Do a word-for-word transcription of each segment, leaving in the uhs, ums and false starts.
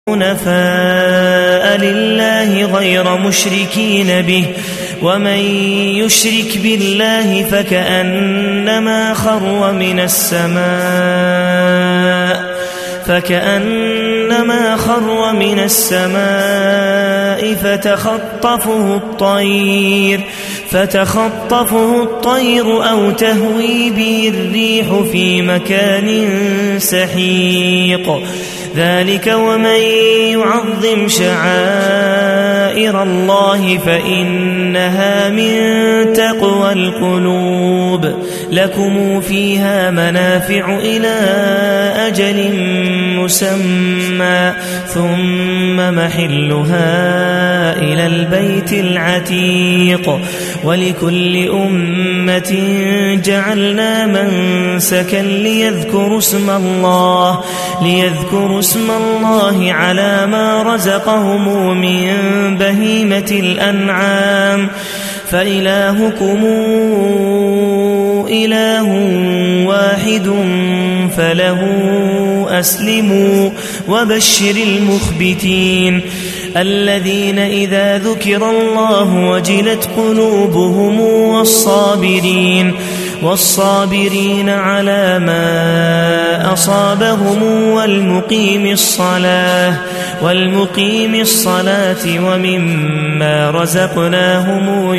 حنفاء لله غير مشركين به ومن يشرك بالله فكأنما خر من السماء فكأنما خر من السماء فتخطفه الطير فتخطفه الطير أو تهوي به الريح في مكان سحيق ذلك ومن يعظم شعائر الله فإنها من تقوى القلوب لكم فيها منافع إلى أجل مسمى ثم محلها إلى البيت العتيق ولكل أمة جعلنا منسكا ليذكروا اسم الله ليذكروا اسم الله على ما رزقهم من بهيمة الأنعام فإلهكم إله واحد فله أسلموا وبشر المخبتين الذين إذا ذكر الله وجلت قلوبهم والصابرين والصابرين على ما أصابهم والمقيم الصلاة والمقيم الصلاة ومما رزقناهم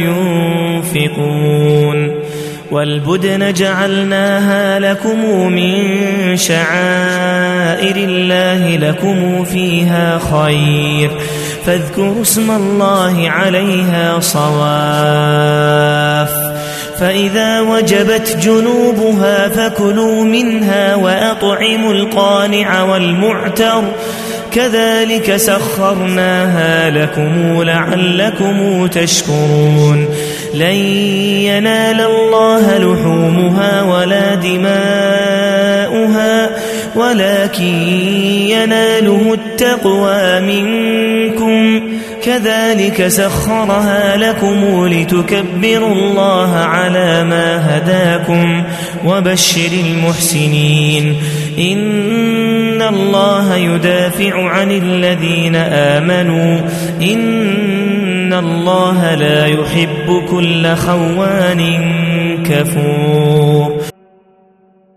ينفقون والبدن جعلناها لكم من شعائر الله لكم فيها خير فاذكروا اسم الله عليها صواف فإذا وجبت جنوبها فكلوا منها وأطعموا القانع والمعتر كذلك سخرناها لكم لعلكم تشكرون لن ينال الله لحومها ولا دماؤها ولكن يناله التقوى منكم كذلك سخرها لكم لتكبروا الله على ما هداكم وبشر المحسنين إن الله يدافع عن الذين آمنوا إن الله لا يحب كل خوان كفور